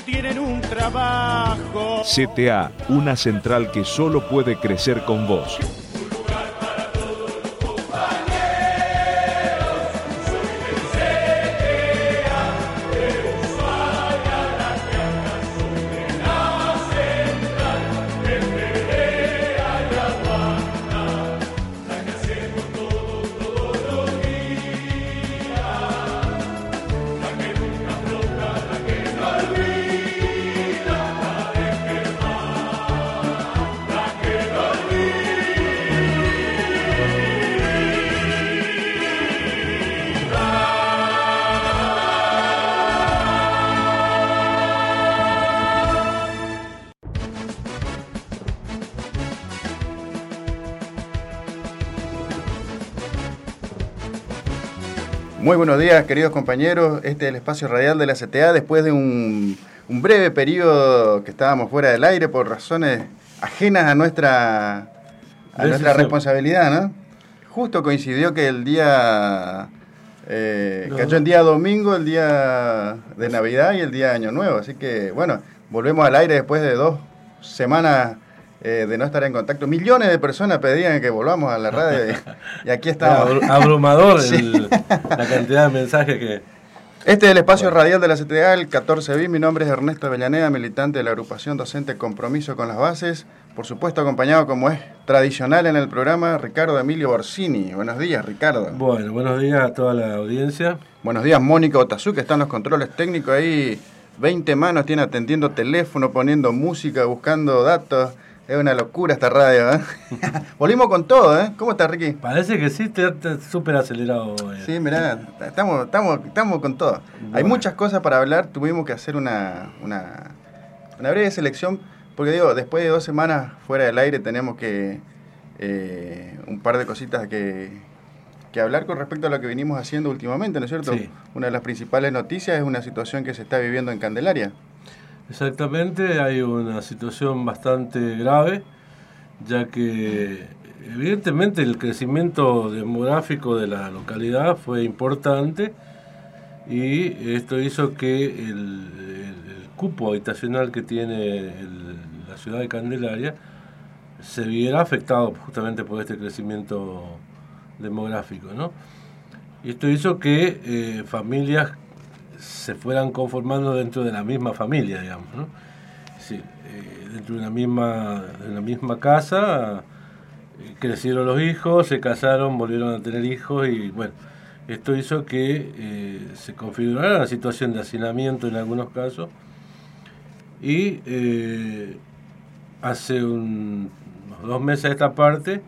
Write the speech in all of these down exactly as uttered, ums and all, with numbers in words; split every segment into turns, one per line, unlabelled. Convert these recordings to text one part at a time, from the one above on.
tienen un trabajo.
C T A, una central que solo puede crecer con vos.
Muy buenos días, queridos compañeros. Este es el espacio radial de la C T A después de un, un breve periodo que estábamos fuera del aire por razones ajenas a nuestra, a nuestra responsabilidad, ¿no? Justo coincidió que el día eh, no. cayó en día domingo, el día de Navidad y el día de Año Nuevo. Así que, bueno, volvemos al aire después de dos semanas Eh, de no estar en contacto. Millones de personas pedían que volvamos a la radio y, y aquí estamos.
Abru- abrumador
sí.
el, la cantidad de mensajes que...
Este es el espacio bueno. radial de la C T A, el catorce B I. Mi nombre es Ernesto Avellaneda, militante de la agrupación docente Compromiso con las Bases. Por supuesto, acompañado, como es tradicional en el programa, Ricardo Emilio Borsini. Buenos días, Ricardo.
Bueno, buenos días a toda la audiencia.
Buenos días, Mónica Otazú, que está en los controles técnicos ahí. veinte manos tiene atendiendo teléfono, poniendo música, buscando datos. Es una locura esta radio, ¿eh? Volvimos con todo, ¿eh? ¿Cómo estás, Ricky?
Parece que sí, te, te súper acelerado hoy.
Sí, mirá, estamos, estamos, estamos con todo. Bueno. Hay muchas cosas para hablar, tuvimos que hacer una, una, una breve selección, porque digo, después de dos semanas fuera del aire tenemos que eh, un par de cositas que, que hablar con respecto a lo que venimos haciendo últimamente, ¿no es cierto? Sí. Una de las principales noticias es una situación que se está viviendo en Candelaria.
Exactamente, hay una situación bastante grave, ya que evidentemente el crecimiento demográfico de la localidad fue importante y esto hizo que el, el, el cupo habitacional que tiene el, la ciudad de Candelaria se viera afectado justamente por este crecimiento demográfico, ¿no? Y esto hizo que eh, familias se fueran conformando dentro de la misma familia, digamos, ¿no? Sí, eh, dentro de una misma, de una misma casa eh, crecieron los hijos, se casaron, volvieron a tener hijos y bueno, esto hizo que eh, se configurara una situación de hacinamiento en algunos casos y eh, hace un, unos dos meses a esta parte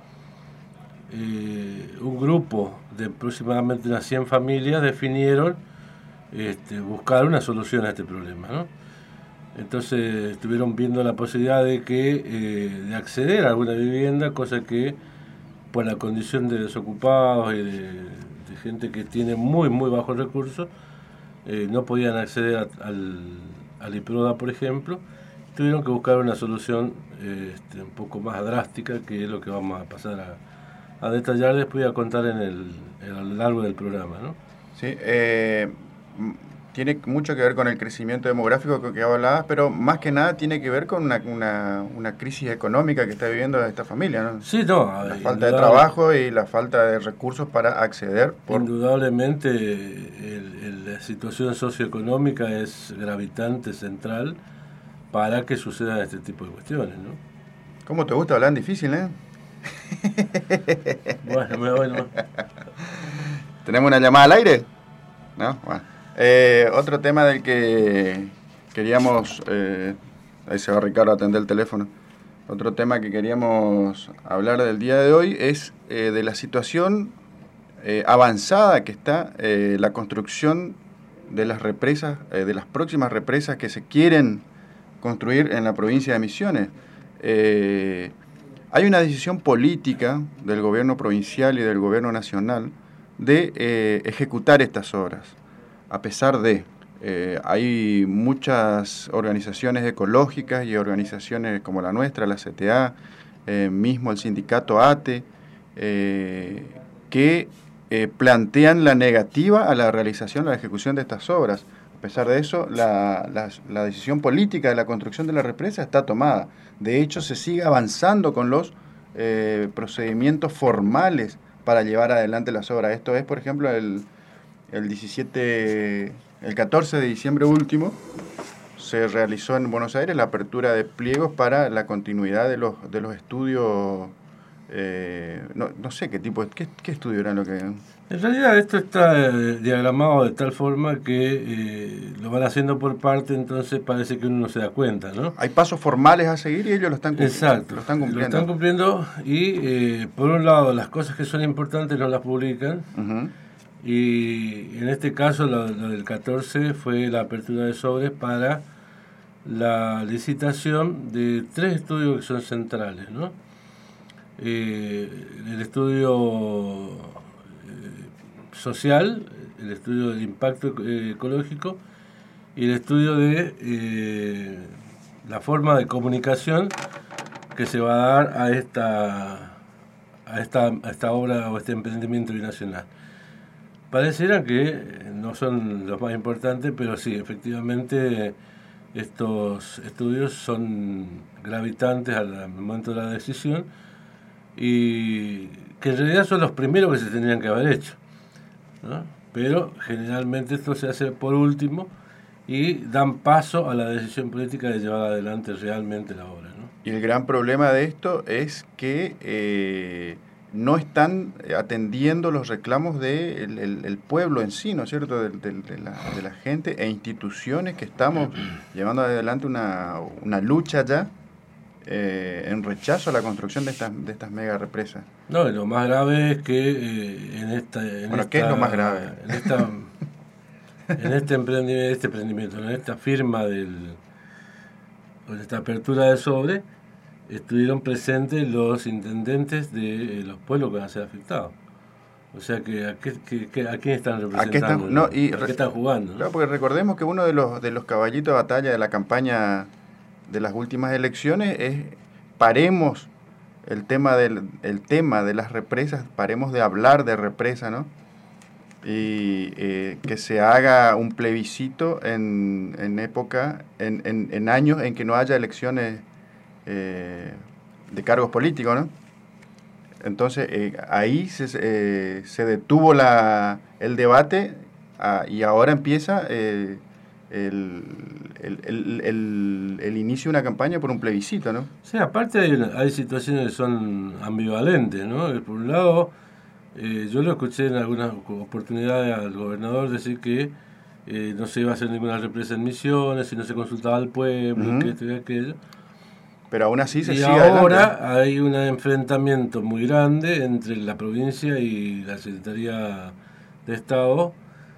eh, un grupo de aproximadamente unas cien familias definieron Este, buscar una solución a este problema, ¿no? Entonces estuvieron viendo la posibilidad de que eh, de acceder a alguna vivienda, cosa que por la condición de desocupados y de, de gente que tiene muy muy bajos recursos eh, no podían acceder a, al, al IPRODA, por ejemplo. Tuvieron que buscar una solución eh, este, un poco más drástica, que es lo que vamos a pasar a, a detallar después y a contar en el, en, a lo largo del programa, ¿no?
Sí, eh... tiene mucho que ver con el crecimiento demográfico que hablabas, pero más que nada tiene que ver con una, una, una crisis económica que está viviendo esta familia, ¿no?
Sí, no.
La falta de trabajo y la falta de recursos para acceder. Por...
Indudablemente el, el, la situación socioeconómica es gravitante, central, para que sucedan este tipo de cuestiones, ¿no?
¿Cómo te gusta hablar difícil, eh?
Bueno, me voy, ¿no?
¿Tenemos una llamada al aire? ¿No? Bueno. Eh, otro tema del que queríamos, eh, ahí se va Ricardo a atender el teléfono, otro tema que queríamos hablar del día de hoy es eh, de la situación eh, avanzada que está eh, la construcción de las represas, eh, de las próximas represas que se quieren construir en la provincia de Misiones. Eh, hay una decisión política del gobierno provincial y del gobierno nacional de eh, ejecutar estas obras. A pesar de, eh, hay muchas organizaciones ecológicas y organizaciones como la nuestra, la C T A, eh, mismo el sindicato ATE, eh, que eh, plantean la negativa a la realización, a la ejecución de estas obras. A pesar de eso, la, la, la decisión política de la construcción de la represa está tomada. De hecho, se sigue avanzando con los eh, procedimientos formales para llevar adelante las obras. Esto es, por ejemplo, el, el diecisiete, el catorce de diciembre último, se realizó en Buenos Aires la apertura de pliegos para la continuidad de los, de los estudios. Eh, no, no sé qué tipo, qué, qué estudio era lo que...
En realidad esto está eh, diagramado de tal forma que eh, lo van haciendo por parte, entonces parece que uno no se da cuenta, ¿no?
Hay pasos formales a seguir y ellos lo están cumpliendo.
Exacto,
lo están cumpliendo.
Lo están cumpliendo y eh, por un lado las cosas que son importantes no las publican.
Uh-huh.
Y en este caso lo, lo del catorce fue la apertura de sobres para la licitación de tres estudios que son centrales, ¿no? Eh, el estudio eh, social, el estudio del impacto eh, ecológico y el estudio de eh, la forma de comunicación que se va a dar a esta a esta, a esta obra o este emprendimiento binacional. Pareciera que no son los más importantes, pero sí, efectivamente estos estudios son gravitantes al momento de la decisión y que en realidad son los primeros que se tendrían que haber hecho, ¿no? Pero generalmente esto se hace por último y dan paso a la decisión política de llevar adelante realmente la obra, ¿no?
Y el gran problema de esto es que eh, no están atendiendo los reclamos del de el, el pueblo en sí, ¿no es cierto?, de, de, de, la, de la gente e instituciones que estamos llevando adelante una, una lucha ya eh, en rechazo a la construcción de estas, de estas mega represas.
No, y lo más grave es que eh, en esta... En
bueno,
esta,
¿qué es lo más grave?
En, esta, en este emprendimiento, este emprendimiento, en esta firma del, en esta apertura de sobre, estuvieron presentes los intendentes de los pueblos que van a ser afectados. O sea, que ¿a, qué, que, a quién están representando? ¿A qué están, no, y, ¿A qué están jugando?
Claro, ¿no? Porque recordemos que uno de los, de los caballitos de batalla de la campaña de las últimas elecciones es paremos el tema, del, el tema de las represas, paremos de hablar de represa, ¿no? Y eh, que se haga un plebiscito en, en época, en, en, en años en que no haya elecciones Eh, de cargos políticos, ¿no? Entonces eh, ahí se, eh, se detuvo la, el debate ah, y ahora empieza eh, el, el, el, el, el inicio de una campaña por un plebiscito, ¿no?
Sí, aparte hay, una, hay situaciones que son ambivalentes, ¿no? Por un lado, eh, yo lo escuché en algunas oportunidades al gobernador decir que eh, no se iba a hacer ninguna represa en Misiones, si no se consultaba al pueblo, uh-huh. que esto y aquello.
Pero aún así se
y
sigue
ahora
adelante.
Hay un enfrentamiento muy grande entre la provincia y la Secretaría de Estado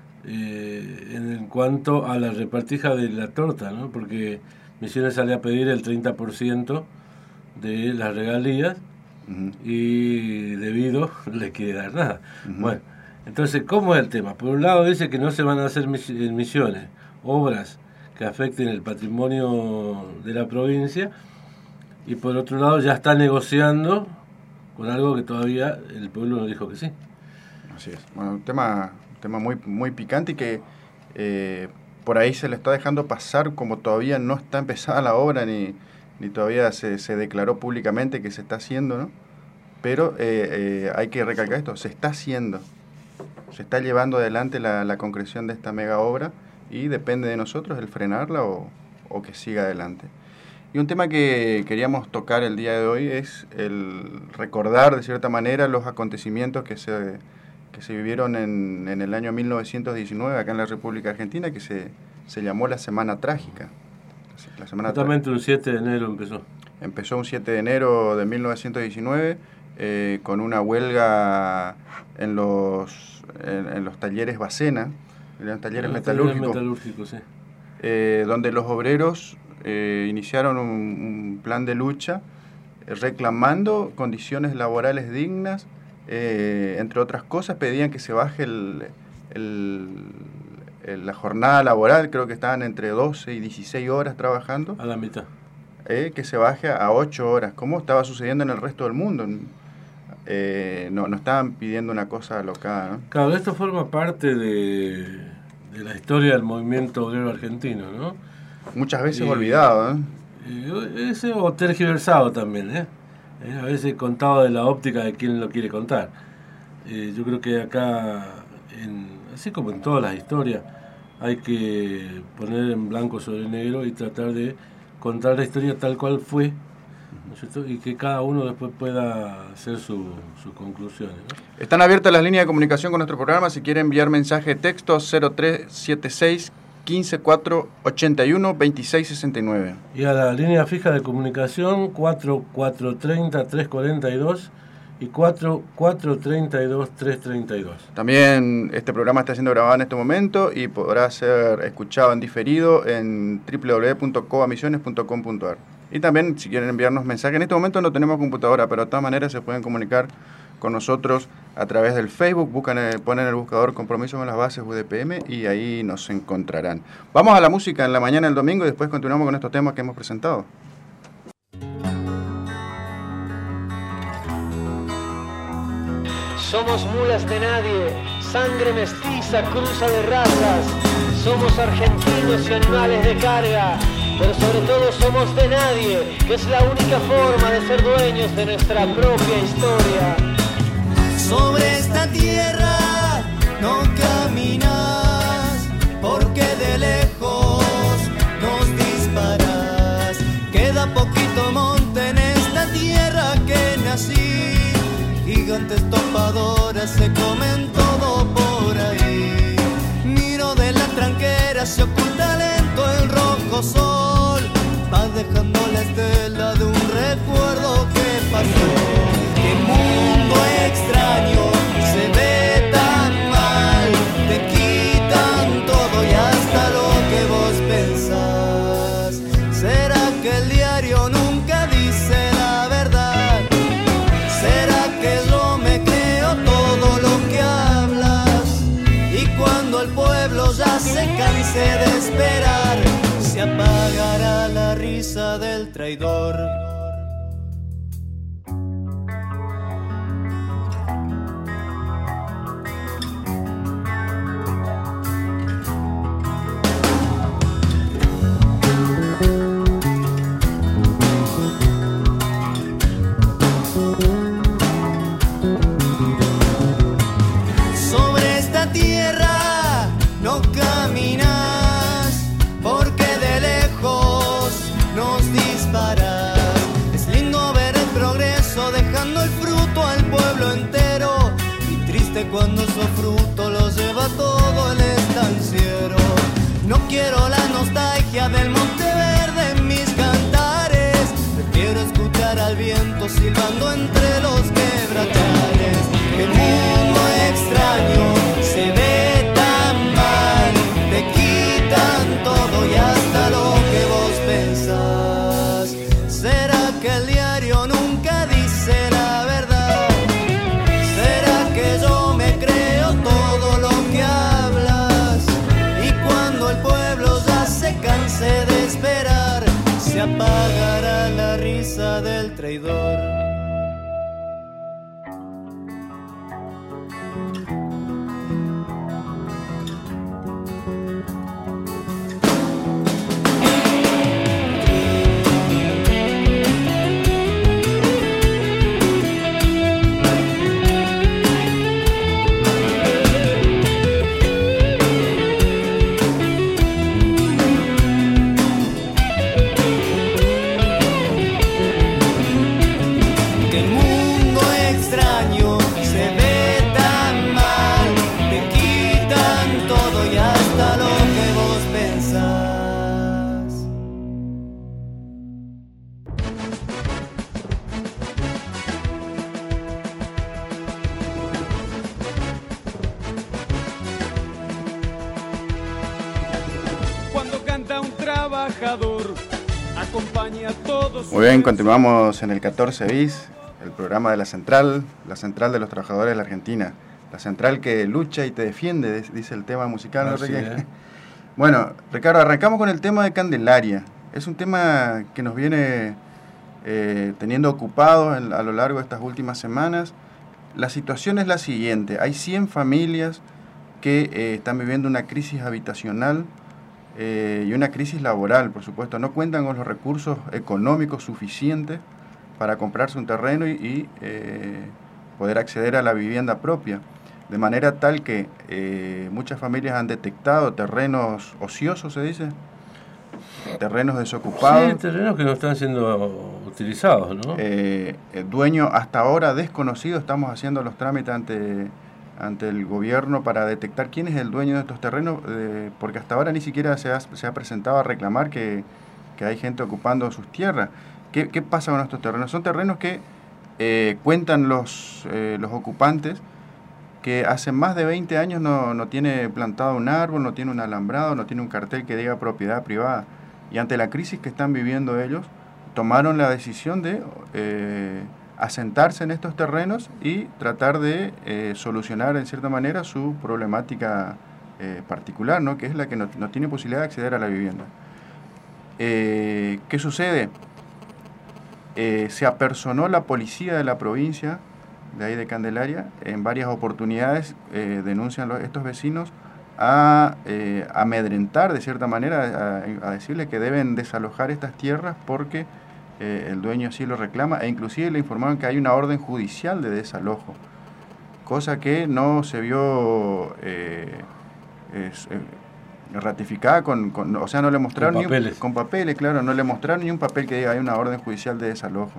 eh, en cuanto a la repartija de la torta, ¿no? Porque Misiones sale a pedir el treinta por ciento de las regalías uh-huh. y debido no le quiere dar nada. Uh-huh. Bueno, entonces, ¿cómo es el tema? Por un lado dice que no se van a hacer en Misiones obras que afecten el patrimonio de la provincia, y por otro lado ya está negociando con algo que todavía el pueblo no dijo que sí.
Así es. Bueno, un tema, un tema muy, muy picante y que eh, por ahí se le está dejando pasar como todavía no está empezada la obra ni, ni todavía se, se declaró públicamente que se está haciendo, ¿no? Pero eh, eh, hay que recalcar esto, se está haciendo, se está llevando adelante la, la concreción de esta mega obra y depende de nosotros el frenarla o, o que siga adelante. Y un tema que queríamos tocar el día de hoy es el recordar de cierta manera los acontecimientos que se, que se vivieron en, en el año mil novecientos diecinueve acá en la República Argentina, que se, se llamó la Semana Trágica. La semana
Exactamente un siete de enero empezó.
Empezó un siete de enero de mil novecientos diecinueve eh, con una huelga en los, en, en los talleres Bacena, en los talleres en los metalúrgicos,
talleres metalúrgicos sí.
eh, donde los obreros Eh, iniciaron un, un plan de lucha eh, reclamando condiciones laborales dignas, eh, entre otras cosas pedían que se baje el, el, el, la jornada laboral, creo que estaban entre doce y dieciséis horas trabajando.
A la mitad.
Eh, que se baje a ocho horas, como estaba sucediendo en el resto del mundo. Eh, no, no estaban pidiendo una cosa alocada, ¿no?
Claro, esto forma parte de, de la historia del movimiento obrero argentino, ¿no?
Muchas veces
Y,
olvidado, ¿eh?
Y ese o tergiversado también, ¿eh? Eh, A veces contado de la óptica de quien lo quiere contar. Eh, yo creo que acá, en, así como en todas las historias, hay que poner en blanco sobre negro y tratar de contar la historia tal cual fue, ¿no es cierto? Y que cada uno después pueda hacer su, sus conclusiones, ¿no?
Están abiertas las líneas de comunicación con nuestro programa. Si quiere enviar mensaje de texto, cero tres siete seis, quince, cuatro, ochenta y uno, veintiséis sesenta y nueve.
Y a la línea fija de comunicación cuatro cuatro treinta, tres cuarenta y dos y cuatro cuatro treinta y dos, tres treinta y dos.
También este programa está siendo grabado en este momento y podrá ser escuchado en diferido en doble u doble u doble u punto coa misiones punto com punto a r. Y también, si quieren enviarnos mensajes, en este momento no tenemos computadora, pero de todas maneras se pueden comunicar con nosotros a través del Facebook. Buscan el, ponen el buscador Compromiso con las Bases U D P M y ahí nos encontrarán. Vamos a la música en la mañana del domingo y después continuamos con estos temas que hemos presentado.
Somos mulas de nadie, sangre mestiza, cruza de razas. Somos argentinos y animales de carga, pero sobre todo somos de nadie, que es la única forma de ser dueños de nuestra propia historia.
Sobre esta tierra no caminas, porque de lejos nos disparas. Queda poquito monte en esta tierra que nací. Gigantes topadoras se comen todo por ahí. Miro de la tranquera, se oculta lento el rojo sol. Va dejando la estela de un recuerdo que pasó. Qué mundo extraño, se ve tan mal. Te quitan todo y hasta lo que vos pensás. ¿Será que el diario nunca dice la verdad? ¿Será que yo me creo todo lo que hablas? Y cuando el pueblo ya se canse de esperar, se apagará la risa del traidor. Cuando su fruto lo lleva todo el estanciero. No quiero la nostalgia del monte verde en mis cantares. Prefiero escuchar al viento silbando entre los quebrachales. Qué mundo extraño, se ve tan mal. Te quitan todo y hasta lo que vos pensás. ¿Será que el diario nunca dice la verdad? ¿Será que yo me creo todo lo que hablas? Y cuando el pueblo ya se canse de esperar, se apagará la risa del traidor.
Muy bien, continuamos en el catorce bis, el programa de la Central, la Central de los Trabajadores de la Argentina. La Central que lucha y te defiende, dice el tema musical, ¿no, Ricky? ¿Eh? Bueno, Ricardo, arrancamos con el tema de Candelaria. Es un tema que nos viene eh, teniendo ocupados en, a lo largo de estas últimas semanas. La situación es la siguiente: hay cien familias que eh, están viviendo una crisis habitacional eh, y una crisis laboral, por supuesto. No cuentan con los recursos económicos suficientes para comprarse un terreno y, y eh, poder acceder a la vivienda propia. De manera tal que eh, muchas familias han detectado terrenos ociosos, se dice, terrenos desocupados.
Sí, terrenos que no están siendo utilizados, ¿no?
Eh, el dueño hasta ahora desconocido, estamos haciendo los trámites ante, ante el gobierno para detectar quién es el dueño de estos terrenos, eh, porque hasta ahora ni siquiera se ha, se ha presentado a reclamar que, que hay gente ocupando sus tierras. ¿Qué, qué pasa con estos terrenos? Son terrenos que eh, cuentan los, eh, los ocupantes que hace más de veinte años no, no tiene plantado un árbol, no tiene un alambrado, no tiene un cartel que diga propiedad privada. Y ante la crisis que están viviendo ellos, tomaron la decisión de eh, asentarse en estos terrenos y tratar de eh, solucionar en cierta manera su problemática eh, particular, ¿no? Que es la que no, no tiene posibilidad de acceder a la vivienda. Eh, ¿Qué sucede? Eh, se apersonó la policía de la provincia de ahí de Candelaria, en varias oportunidades eh, denuncian los, estos vecinos a eh, amedrentar de cierta manera, a, a decirle que deben desalojar estas tierras porque eh, el dueño así lo reclama, e inclusive le informaron que hay una orden judicial de desalojo, cosa que no se vio eh, es, eh, ratificada con, con, o sea, no le mostraron
con
ni
papeles.
Un, con papeles, claro, no le mostraron ni un papel que diga hay una orden judicial de desalojo.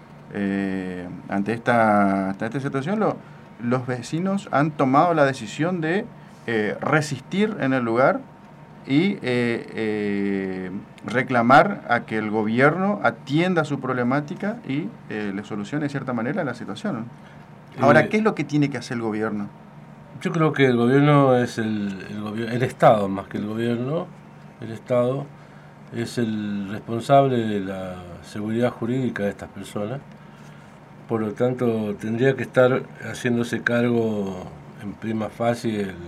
Eh, ante esta, ante esta situación, lo, los vecinos han tomado la decisión de eh, resistir en el lugar y eh, eh, reclamar a que el gobierno atienda su problemática y eh, le solucione de cierta manera la situación. Ahora, eh, ¿qué es lo que tiene que hacer el gobierno?
Yo creo que el gobierno es el, el, gobier- el Estado, más que el gobierno. El Estado es el responsable de la seguridad jurídica de estas personas. Por lo tanto, tendría que estar haciéndose cargo en prima facie el,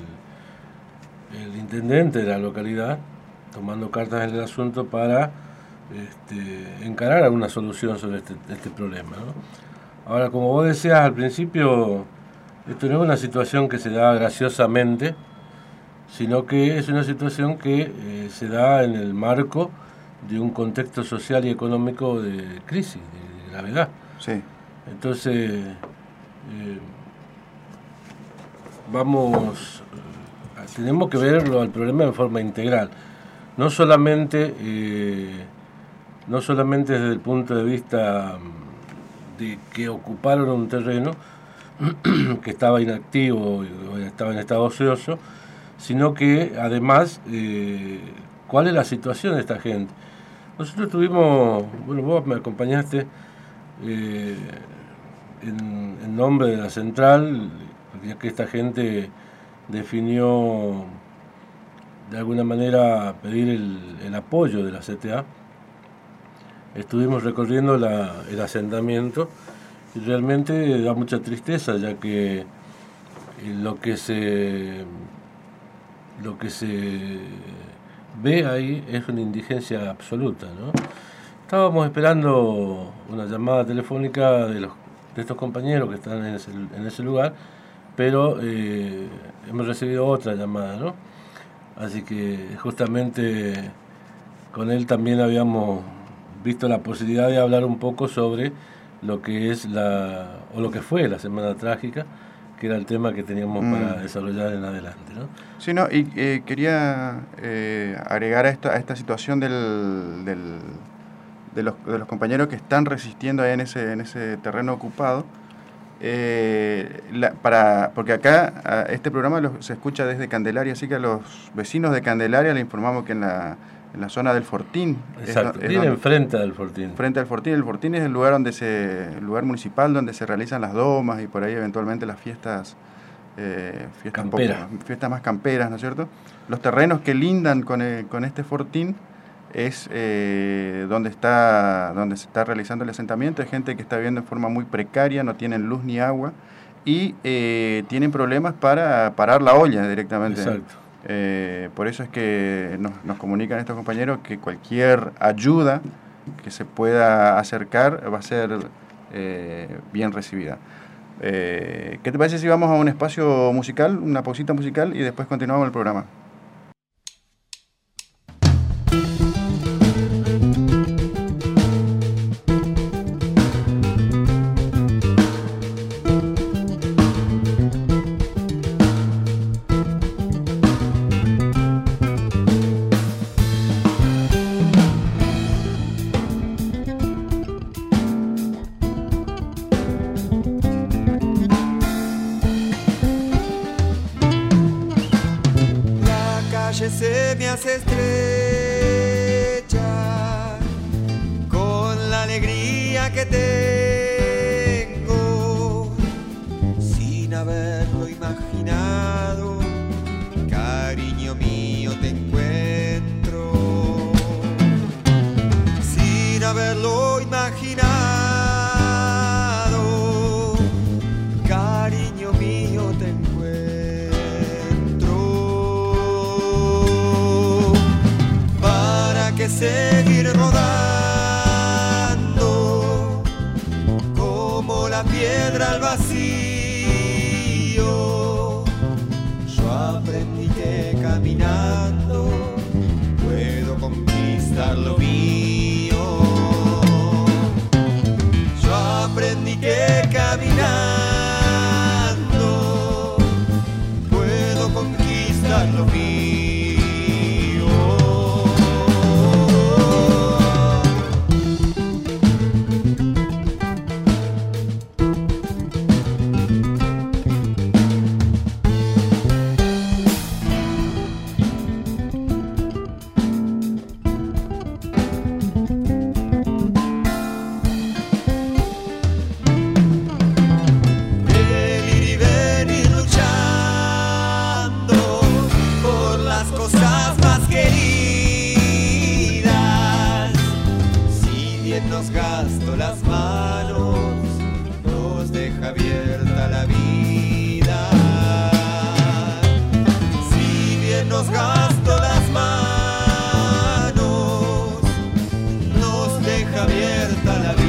el intendente de la localidad, tomando cartas en el asunto para este, encarar alguna solución sobre este, este problema, ¿no? Ahora, como vos decías al principio, esto no es una situación que se da graciosamente, sino que es una situación que eh, se da en el marco de un contexto social y económico de crisis, de, de gravedad.
Sí.
Entonces, eh, vamos, tenemos que verlo al problema de forma integral, no solamente, eh, no solamente desde el punto de vista de que ocuparon un terreno que estaba inactivo o estaba en estado ocioso, sino que además, eh, ¿cuál es la situación de esta gente? Nosotros tuvimos, bueno, vos me acompañaste eh, en, en nombre de la central, ya que esta gente definió de alguna manera pedir el, el apoyo de la C T A. Estuvimos recorriendo la, el asentamiento y realmente da mucha tristeza, ya que lo que se lo que se ve ahí es una indigencia absoluta, ¿no? Estábamos esperando una llamada telefónica de los de estos compañeros que están en ese, en ese lugar, pero eh, hemos recibido otra llamada, ¿no? Así que justamente con él también habíamos visto la posibilidad de hablar un poco sobre lo que es la, o lo que fue la Semana Trágica, que era el tema que teníamos mm. para desarrollar en adelante, ¿no?
Sí, no, y eh, quería eh, agregar a esta, a esta situación del, del, de, los, de los compañeros que están resistiendo ahí en ese, en ese terreno ocupado, eh, la, para, porque acá este programa lo, se escucha desde Candelaria, así que a los vecinos de Candelaria le informamos que en la, en la zona del Fortín.
Exacto, tiene enfrente del Fortín.
Frente al Fortín. El Fortín es el lugar donde se, el lugar municipal donde se realizan las domas y por ahí eventualmente las fiestas, eh, fiestas, poco, fiestas más camperas, ¿no es cierto? Los terrenos que lindan con, el, con este Fortín es eh, donde está donde se está realizando el asentamiento. Hay gente que está viviendo en forma muy precaria, no tienen luz ni agua y eh, tienen problemas para parar la olla directamente.
Exacto.
Eh, por eso es que nos, nos comunican estos compañeros que cualquier ayuda que se pueda acercar va a ser eh, bien recibida. Eh, ¿Qué te parece si vamos a un espacio musical, una pausita musical y después continuamos el programa?
Se me hace estrecha con la alegría que tengo, sin haberlo imaginado, cariño mío te encuentro, sin haberlo imaginado, cariño mío te encuentro. Que seguir rodando como la piedra al vacío. Yo aprendí que caminando puedo conquistar lo mío. Yo aprendí que caminando puedo conquistar lo mío. Nos gasto las manos, nos deja abierta la vida. Si bien nos gasto las manos, nos deja abierta la vida.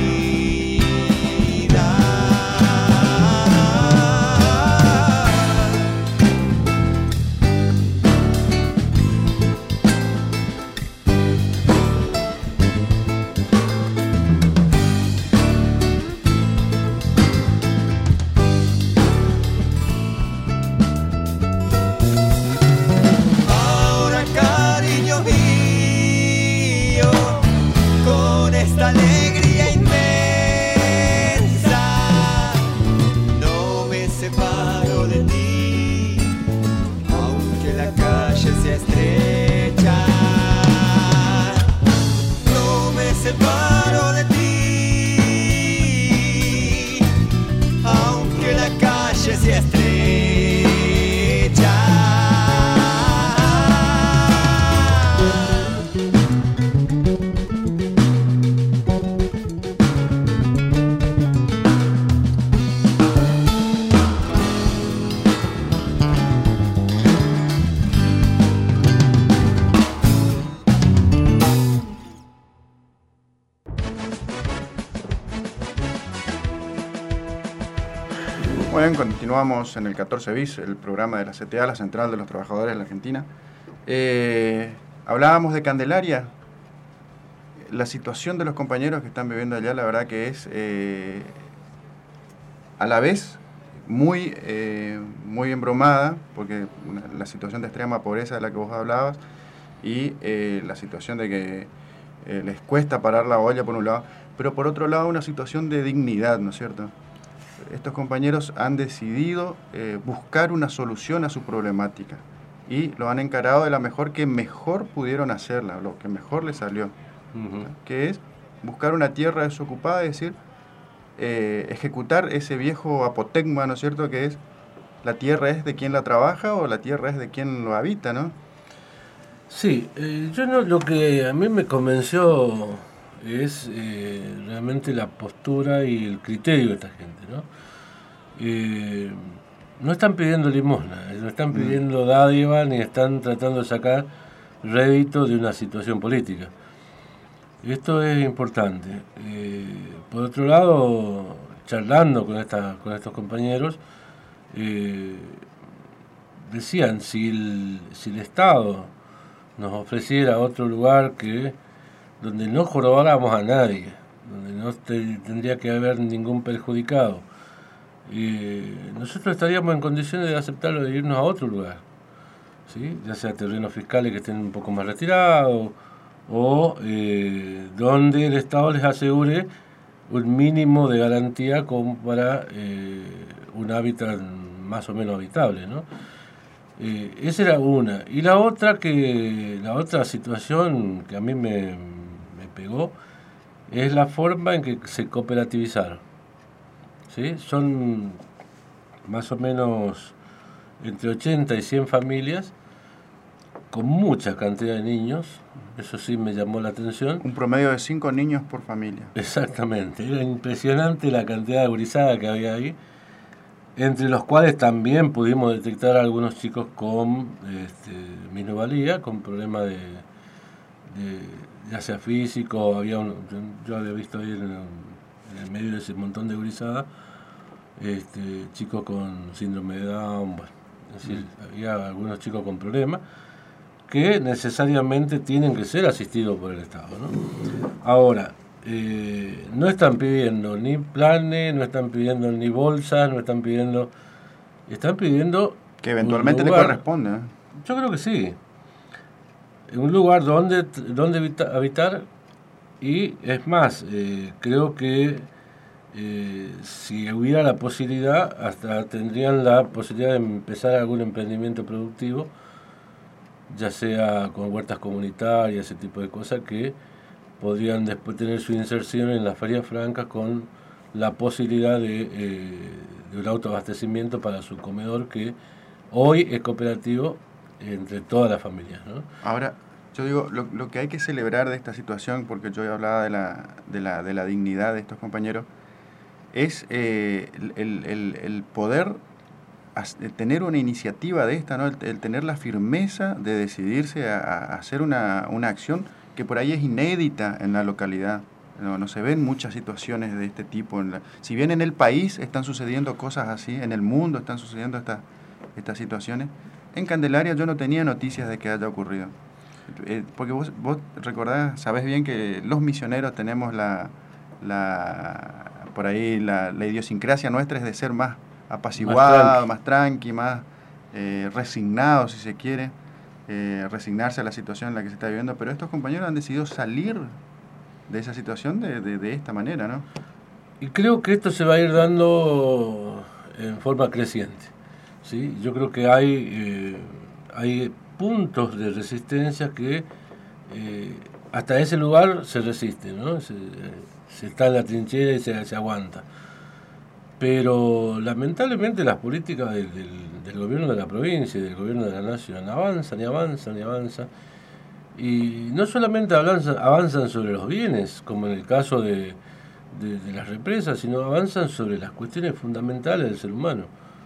Bueno, continuamos en el catorce bis, el programa de la C T A, la Central de los Trabajadores de la Argentina. Eh, hablábamos de Candelaria. La situación de los compañeros que están viviendo allá, la verdad que es eh, a la vez muy, eh, muy embromada, porque una, la situación de extrema pobreza de la que vos hablabas y eh, la situación de que eh, les cuesta parar la olla por un lado, pero por otro lado una situación de dignidad, ¿no es cierto? Estos compañeros han decidido eh, buscar una solución a su problemática y lo han encarado de la mejor que mejor pudieron hacerla, lo que mejor les salió, uh-huh. que es buscar una tierra desocupada, es decir, eh, ejecutar ese viejo apotegma, ¿no es cierto?, que es la tierra es de quien la trabaja o la tierra es de quien lo habita, ¿no?
Sí, eh, yo no, lo que a mí me convenció es eh, realmente la postura y el criterio de esta gente, ¿no? Eh, no están pidiendo limosna, no están pidiendo dádiva, ni están tratando de sacar rédito de una situación política. Esto es importante. Eh, por otro lado, charlando con, esta, con estos compañeros, eh, decían, si el, si el Estado nos ofreciera otro lugar que donde no jorobáramos a nadie, donde no te, tendría que haber ningún perjudicado, eh, nosotros estaríamos en condiciones de aceptarlo, de irnos a otro lugar, ¿sí? Ya sea terrenos fiscales que estén un poco más retirados, o eh, donde el Estado les asegure un mínimo de garantía como para eh, un hábitat más o menos habitable, ¿no? Eh, esa era una. Y la otra que la otra situación que a mí me, me pegó es la forma en que se cooperativizaron, ¿sí? Son más o menos entre ochenta y cien familias con mucha cantidad de niños. Eso sí me llamó la atención.
Un promedio de cinco niños por familia.
Exactamente, era impresionante la cantidad de gurizada que había ahí, entre los cuales también pudimos detectar a algunos chicos con este, minusvalía, con problemas de, de ya sea físico, había un, yo, yo había visto ahí en el, en el medio de ese montón de gurizada, este, chicos con síndrome de Down, bueno, es decir, mm. había algunos chicos con problemas que necesariamente tienen que ser asistidos por el Estado, ¿no? Ahora, eh, no están pidiendo ni planes, no están pidiendo ni bolsas, no están pidiendo... Están pidiendo...
Que eventualmente le corresponde, ¿eh?
Yo creo que sí. Un lugar donde, donde habita, habitar, y es más, eh, creo que eh, si hubiera la posibilidad, hasta tendrían la posibilidad de empezar algún emprendimiento productivo, ya sea con huertas comunitarias, ese tipo de cosas, que podrían después tener su inserción en las ferias francas con la posibilidad de, eh, de un autoabastecimiento para su comedor, que hoy es cooperativo entre todas las familias, ¿no?
Ahora, yo digo, lo, lo que hay que celebrar de esta situación, porque yo hablaba de la, de la, de la dignidad de estos compañeros, es eh, el, el, el poder tener una iniciativa de esta, ¿no? El, el tener la firmeza de decidirse a, a hacer una, una acción que por ahí es inédita en la localidad. No, no se ven muchas situaciones de este tipo. En la, si bien en el país están sucediendo cosas así, en el mundo están sucediendo estas estas situaciones, en Candelaria yo no tenía noticias de que haya ocurrido. Eh, porque vos, vos recordás, sabés bien que los misioneros tenemos la, la por ahí la, la idiosincrasia nuestra es de ser más apaciguado, más tranqui, más eh, resignado, si se quiere, eh, resignarse a la situación en la que se está viviendo, pero estos compañeros han decidido salir de esa situación de, de, de esta manera, ¿no?
Y creo que esto se va a ir dando en forma creciente, ¿sí? Yo creo que hay, eh, hay puntos de resistencia que eh, hasta ese lugar se resiste, ¿no? Se, se está en la trinchera y se, se aguanta. Pero lamentablemente las políticas del, del, del gobierno de la provincia y del gobierno de la nación avanzan y avanzan y avanzan. Y no solamente avanzan, avanzan sobre los bienes, como en el caso de, de, de las represas, sino avanzan sobre las cuestiones fundamentales del ser humano.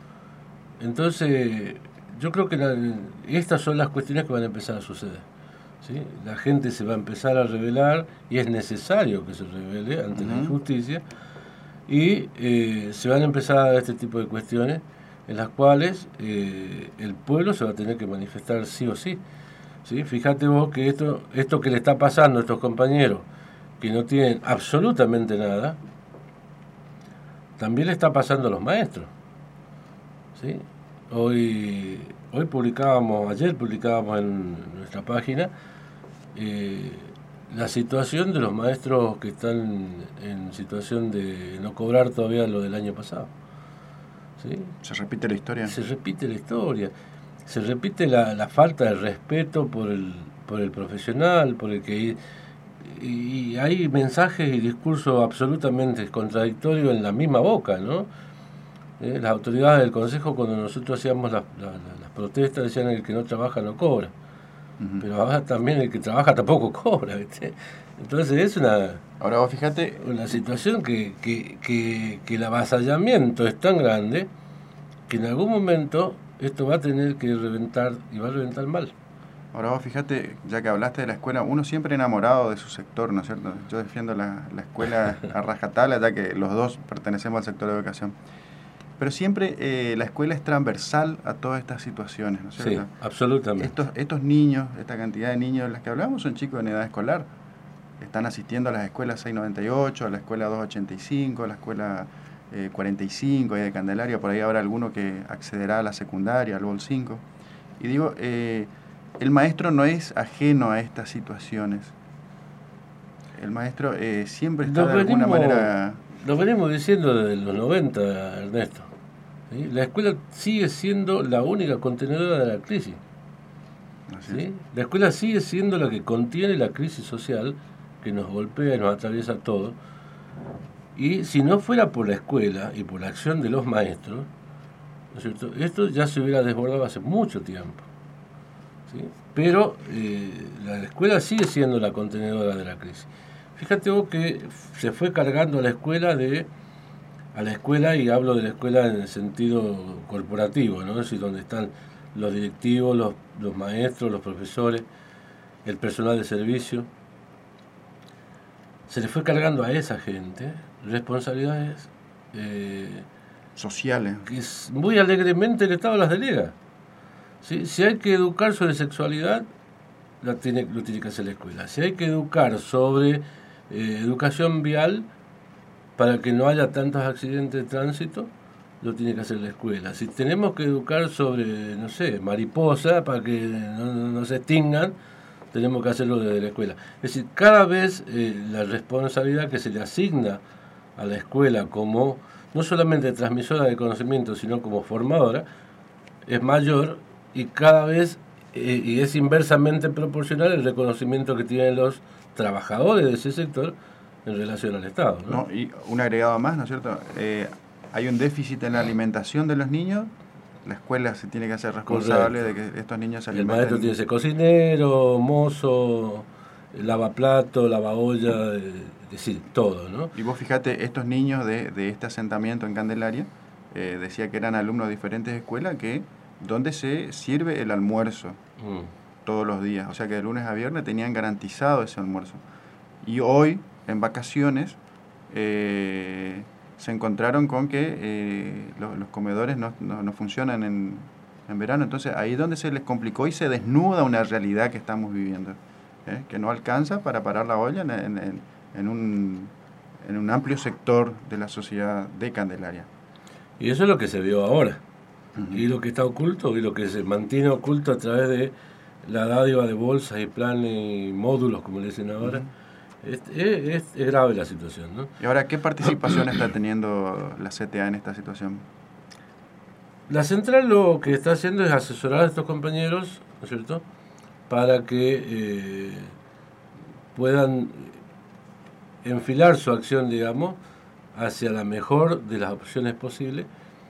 Entonces, yo creo que la, estas son las cuestiones que van a empezar a suceder, ¿sí? La gente se va a empezar a rebelar, y es necesario que se rebele ante uh-huh. la injusticia. Y eh, se van a empezar a dar este tipo de cuestiones en las cuales eh, el pueblo se va a tener que manifestar sí o sí, ¿sí? Fíjate vos que esto, esto que le está pasando a estos compañeros que no tienen absolutamente nada, también le está pasando a los maestros, ¿sí? Hoy, hoy publicábamos, ayer publicábamos en nuestra página eh, la situación de los maestros que están en situación de no cobrar todavía lo del año pasado, ¿sí?
Se repite la historia.
Se repite la historia. Se repite la, la falta de respeto por el, por el profesional, por el que... Y, y hay mensajes y discursos absolutamente contradictorios en la misma boca, ¿no? Eh, las autoridades del Consejo, cuando nosotros hacíamos la, la, la, las protestas, decían el que no trabaja no cobra. Uh-huh. Pero ahora también el que trabaja tampoco cobra, ¿viste? Entonces es una,
ahora vos fíjate,
una situación que, que, que, que el avasallamiento es tan grande que en algún momento esto va a tener que reventar, y va a reventar mal.
Ahora vos fíjate, ya que hablaste de la escuela, uno siempre enamorado de su sector, ¿no es cierto? Yo defiendo la, la escuela a rajatabla, ya que los dos pertenecemos al sector de educación. Pero siempre eh, la escuela es transversal a todas estas situaciones, ¿no es cierto?
Sí, absolutamente.
Estos, estos niños, esta cantidad de niños de las que hablamos, son chicos en edad escolar. Están asistiendo a las escuelas seiscientos noventa y ocho, a la escuela doscientos ochenta y cinco, a la escuela eh, cuarenta y cinco, ahí de Candelaria, por ahí habrá alguno que accederá a la secundaria, al Vol cinco. Y digo, eh, el maestro no es ajeno a estas situaciones. El maestro eh, siempre está
Lo
de alguna
venimos-
manera...
Lo venimos diciendo desde los noventa, Ernesto. ¿Sí? La escuela sigue siendo la única contenedora de la crisis.
así
¿Sí?
es.
La escuela sigue siendo la que contiene la crisis social que nos golpea y nos atraviesa a todos. Y si no fuera por la escuela y por la acción de los maestros, ¿no es cierto?, esto ya se hubiera desbordado hace mucho tiempo. ¿Sí? Pero eh, la escuela sigue siendo la contenedora de la crisis. Fíjate vos que se fue cargando a la escuela de a la escuela, y hablo de la escuela en el sentido corporativo, ¿no? Es decir, donde están los directivos, los, los maestros, los profesores, el personal de servicio. Se le fue cargando a esa gente responsabilidades eh,
Sociales.
que es- muy alegremente el Estado las delega. ¿Sí? Si hay que educar sobre sexualidad, la tiene, lo tiene que hacer la escuela. Si hay que educar sobre eh, educación vial para que no haya tantos accidentes de tránsito, lo tiene que hacer la escuela. Si tenemos que educar sobre, no sé, mariposa para que no, no- no se extingan, tenemos que hacerlo desde la escuela. Es decir, cada vez eh, la responsabilidad que se le asigna a la escuela como no solamente transmisora de conocimiento, sino como formadora, es mayor, y cada vez eh, y es inversamente proporcional el reconocimiento que tienen los trabajadores de ese sector en relación al Estado, ¿no?
¿no? Y un agregado más, ¿no es cierto? Eh, hay un déficit en la alimentación de los niños. La escuela se tiene que hacer responsable
Correcto.
de que estos niños se
El
alimenten.
maestro tiene que ser cocinero, mozo, lavaplato, lavaolla, eh, es decir, todo, ¿no?
Y vos fíjate, estos niños de, de este asentamiento en Candelaria, eh, decía que eran alumnos de diferentes escuelas, que donde se sirve el almuerzo
Mm.
todos los días. O sea que de lunes a viernes tenían garantizado ese almuerzo. Y hoy, en vacaciones, eh, se encontraron con que eh, los, los comedores no, no, no funcionan en, en verano. Entonces ahí es donde se les complicó y se desnuda una realidad que estamos viviendo, ¿eh? Que no alcanza para parar la olla en, en, en, un, en un amplio sector de la sociedad de Candelaria.
Y eso es lo que se vio ahora.
Ujú.
Y lo que está oculto y lo que se mantiene oculto a través de la dádiva de bolsas y planes y módulos, como le dicen ahora, es, es, es grave la situación, ¿no?
Y ahora, ¿qué participación está teniendo la C T A en esta situación?
La central lo que está haciendo es asesorar a estos compañeros, ¿no es cierto?, para que eh, puedan enfilar su acción, digamos, hacia la mejor de las opciones posibles.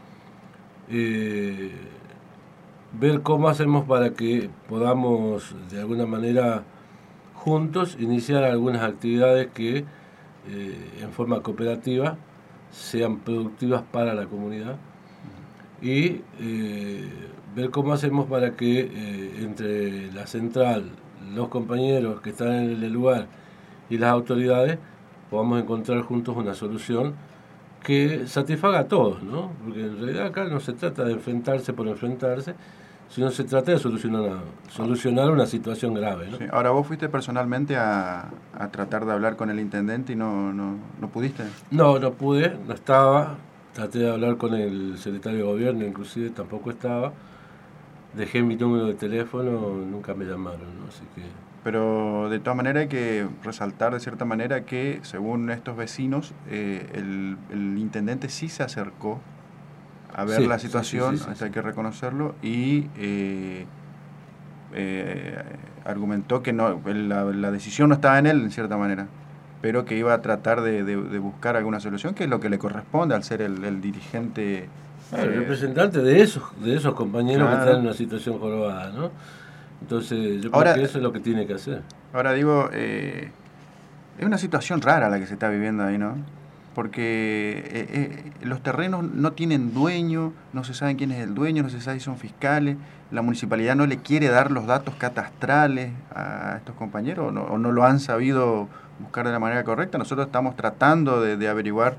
Eh, ver cómo hacemos para que podamos de alguna manera juntos iniciar algunas actividades que eh, en forma cooperativa sean productivas para la comunidad, y eh, ver cómo hacemos para que eh, entre la central, los compañeros que están en el lugar y las autoridades podamos encontrar juntos una solución que satisfaga a todos, ¿no? Porque en realidad acá no se trata de enfrentarse por enfrentarse, sino se trata de solucionar una, solucionar una situación grave, ¿no?
Sí. Ahora, vos fuiste personalmente a, a tratar de hablar con el intendente y no, no, no pudiste.
No, no pude, no estaba. Traté de hablar con el secretario de gobierno, inclusive tampoco estaba. Dejé mi número de teléfono, nunca me llamaron, ¿no? Así que...
Pero de todas maneras hay que resaltar de cierta manera que, según estos vecinos, eh, el, el intendente sí se acercó a ver
Sí,
la
sí,
situación,
sí, sí, sí,
hasta hay
sí.
que reconocerlo, y eh, eh, argumentó que no, la, la decisión no estaba en él, en cierta manera, pero que iba a tratar de, de, de buscar alguna solución, que es lo que le corresponde al ser el, el dirigente.
Ah, el
eh,
representante de esos de esos compañeros
Claro.
que están en una situación jorobada, ¿no? Entonces, yo creo
Ahora-
que eso es lo que tiene que hacer.
Ahora digo, eh, es una situación rara la que se está viviendo ahí, ¿no? porque eh, eh, los terrenos no tienen dueño, no se sabe quién es el dueño, no se sabe si son fiscales, la municipalidad no le quiere dar los datos catastrales a estos compañeros o no, o no lo han sabido buscar de la manera correcta. Nosotros estamos tratando de, de averiguar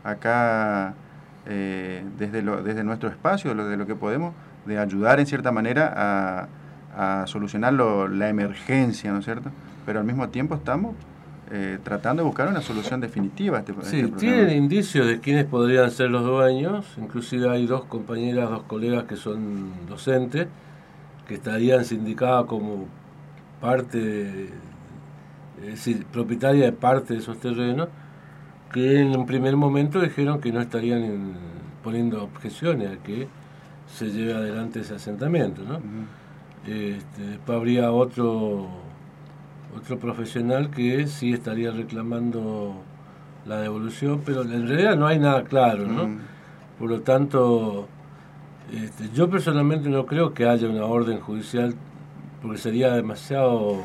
acá eh, desde, lo, desde nuestro espacio, de lo que podemos, de ayudar en cierta manera a, a solucionar lo, la emergencia, ¿no es cierto? Pero al mismo tiempo estamos eh, tratando de buscar una solución definitiva a este,
sí,
este problema.
Tienen indicios de quiénes podrían ser los dueños, inclusive hay dos compañeras, dos colegas que son docentes, que estarían sindicadas como parte, de, es decir, propietaria de parte de esos terrenos, que en un primer momento dijeron que no estarían en, poniendo objeciones a que se lleve adelante ese asentamiento, ¿no? Uh-huh. Este, después habría otro otro profesional que sí estaría reclamando la devolución, pero en realidad no hay nada claro, ¿no? Uh-huh. Por lo tanto, este, yo personalmente no creo que haya una orden judicial, porque sería demasiado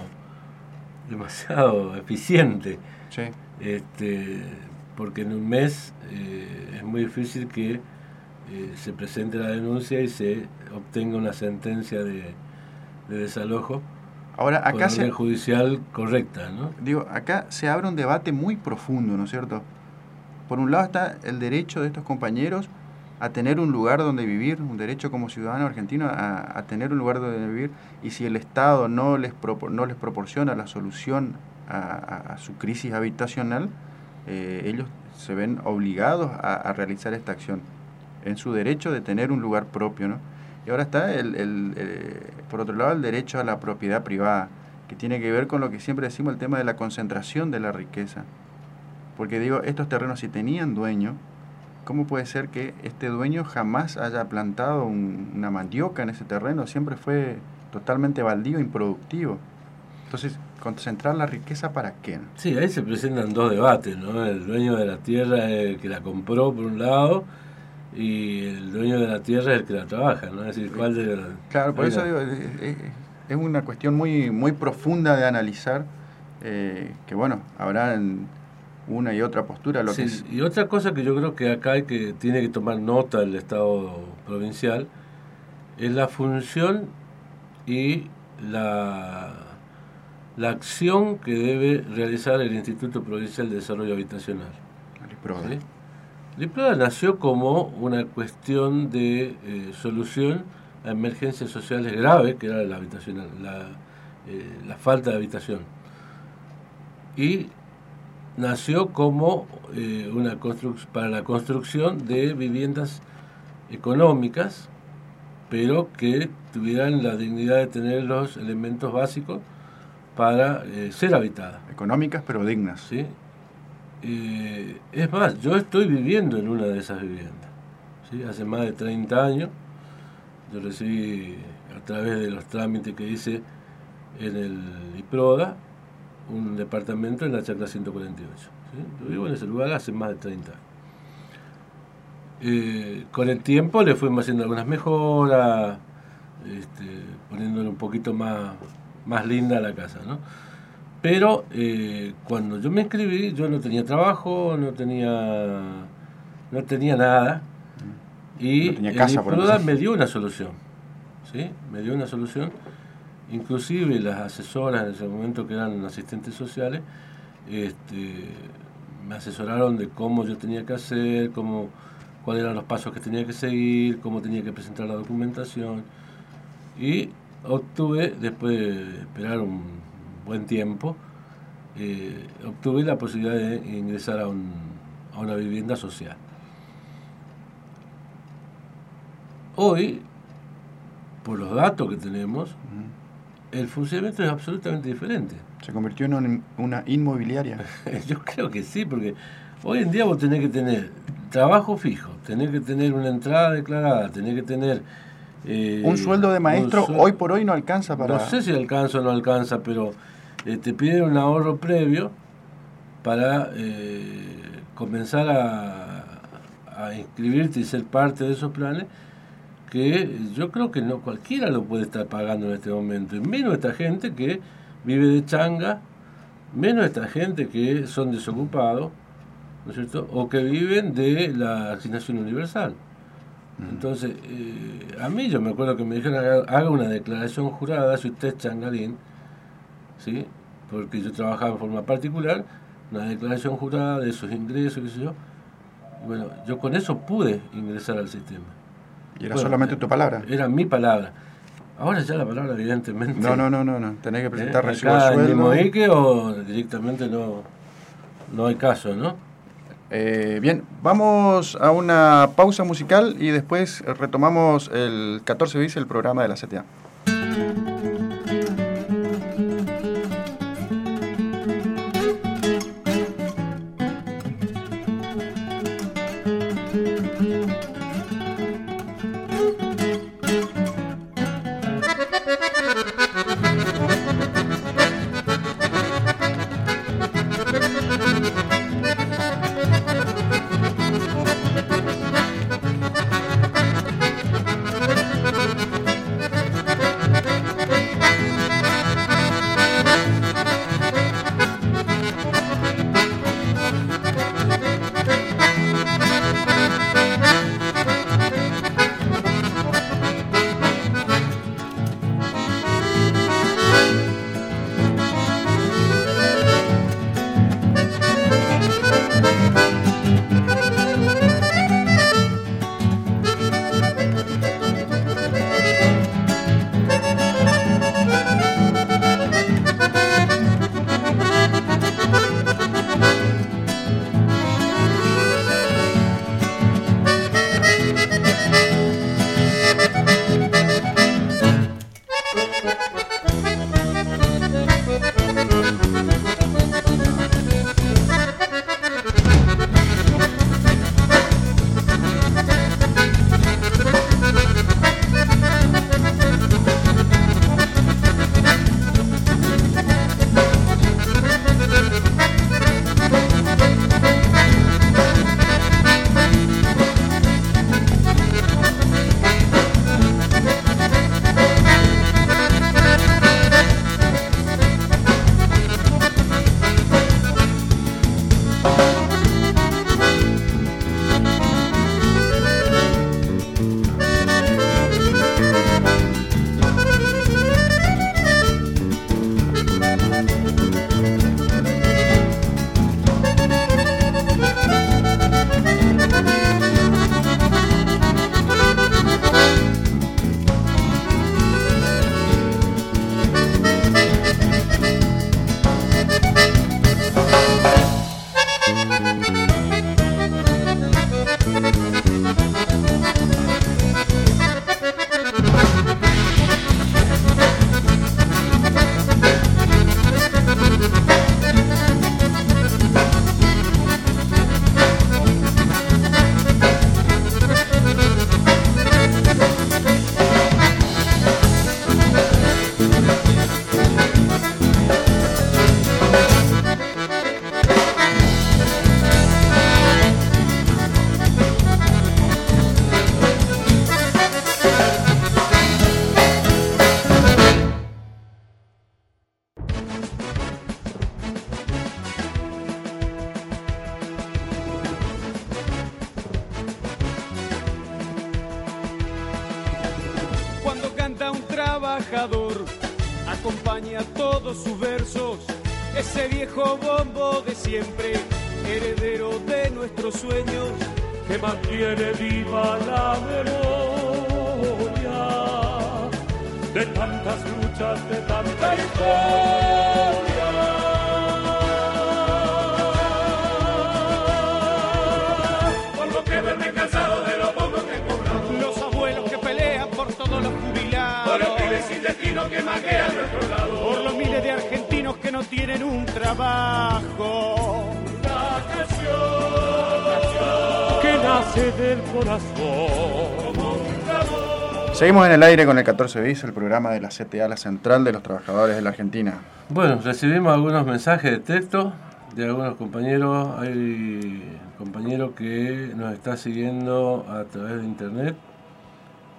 demasiado eficiente.
Sí.
Este, porque en un mes eh, es muy difícil que eh, se presente la denuncia y se obtenga una sentencia de, de desalojo.
Ahora, acá
con
se,
orden judicial correcta, ¿no?
Digo, acá se abre un debate muy profundo, ¿no es cierto? Por un lado está el derecho de estos compañeros a tener un lugar donde vivir, un derecho como ciudadano argentino a, a tener un lugar donde vivir, y si el Estado no les, propor, no les proporciona la solución a, a, a su crisis habitacional, eh, ellos se ven obligados a, a realizar esta acción en su derecho de tener un lugar propio, ¿no? Y ahora está, el, el, el, por otro lado, el derecho a la propiedad privada, que tiene que ver con lo que siempre decimos, el tema de la concentración de la riqueza. Porque digo, estos terrenos si tenían dueño, ¿cómo puede ser que este dueño jamás haya plantado un, una mandioca en ese terreno? Siempre fue totalmente baldío, improductivo. Entonces, concentrar la riqueza, ¿para qué?
Sí, ahí se presentan dos debates, ¿no? El dueño de la tierra es el que la compró, por un lado, y el dueño de la tierra es el que la trabaja, ¿no? Es decir, ¿cuál de la...
Claro, por eso digo, es, es una cuestión muy, muy profunda de analizar, eh, que bueno, habrá una y otra postura. Lo
sí,
que es...
Y otra cosa que yo creo que acá hay que tiene que tomar nota el Estado provincial es la función y la, la acción que debe realizar el Instituto Provincial de Desarrollo Habitacional.
El IPRODA.
¿Sí? El IPRODA nació como una cuestión de eh, solución a emergencias sociales graves, que era la habitacional, la, eh, la falta de habitación. Y nació como eh, una construc- para la construcción de viviendas económicas, pero que tuvieran la dignidad de tener los elementos básicos para eh, ser habitadas.
Económicas, pero dignas.
¿Sí? Eh, es más, yo estoy viviendo en una de esas viviendas, ¿sí? Hace más de treinta años. Yo recibí, a través de los trámites que hice en el IPRODA, un departamento en la Chacra ciento cuarenta y ocho. ¿Sí? Yo vivo en ese lugar hace más de treinta años. Eh, con el tiempo le fuimos haciendo algunas mejoras, este, poniéndole un poquito más, más linda la casa, ¿no? Pero eh, cuando yo me inscribí, yo no tenía trabajo, no tenía no tenía nada, y
no tenía casa,
el IPRODA me dio una solución, ¿sí? Me dio una solución, inclusive las asesoras en ese momento, que eran asistentes sociales, este, me asesoraron de cómo yo tenía que hacer, cómo, cuáles eran los pasos que tenía que seguir, cómo tenía que presentar la documentación, y obtuve, después de esperar un buen tiempo, eh, obtuve la posibilidad de ingresar a, un, a una vivienda social. Hoy, por los datos que tenemos, uh-huh, el funcionamiento es absolutamente diferente.
¿Se convirtió en un, una inmobiliaria?
Yo creo que sí, porque hoy en día vos tenés que tener trabajo fijo, tenés que tener una entrada declarada, tenés que tener...
Eh, un sueldo de maestro sueldo, hoy por hoy no alcanza para...
No sé si alcanza o no alcanza, pero eh, te piden un ahorro previo para eh, comenzar a, a inscribirte y ser parte de esos planes, que yo creo que no cualquiera lo puede estar pagando en este momento, y menos esta gente que vive de changa, menos esta gente que son desocupados, ¿no es cierto? O que viven de la asignación universal. Entonces, eh, a mí yo me acuerdo que me dijeron, haga, haga una declaración jurada si usted es changalín, ¿sí? Porque yo trabajaba en forma particular, una declaración jurada de sus ingresos, qué sé yo. Bueno, yo con eso pude ingresar al sistema.
¿Y era
bueno,
solamente tu palabra?
Era mi palabra. Ahora ya la palabra, evidentemente...
No, no, no, no, no. Tenés que presentar
¿eh?
recibo de
Acá en
sueldo.
Moique o directamente no, no hay caso, ¿no?
Eh, bien, vamos a una pausa musical y después retomamos el catorce bis, el programa de la C T A.
trabajador acompaña todos sus versos, ese viejo bombo de siempre, heredero de nuestros sueños, que mantiene viva la memoria de tantas luchas, de tanta historia. Por lo que verme cansado de lo poco que cobramos, los abuelos que pelean por todos los jubilados, por los pibes sin destino que maquean nuestro lado, por los miles de argentinos que no tienen un trabajo. Una canción, una canción que nace del corazón.
Seguimos en el aire con el catorce bis, el programa de la C T A, la Central de los Trabajadores de la Argentina.
Bueno, recibimos algunos mensajes de texto de algunos compañeros. Hay compañero que nos está siguiendo a través de internet.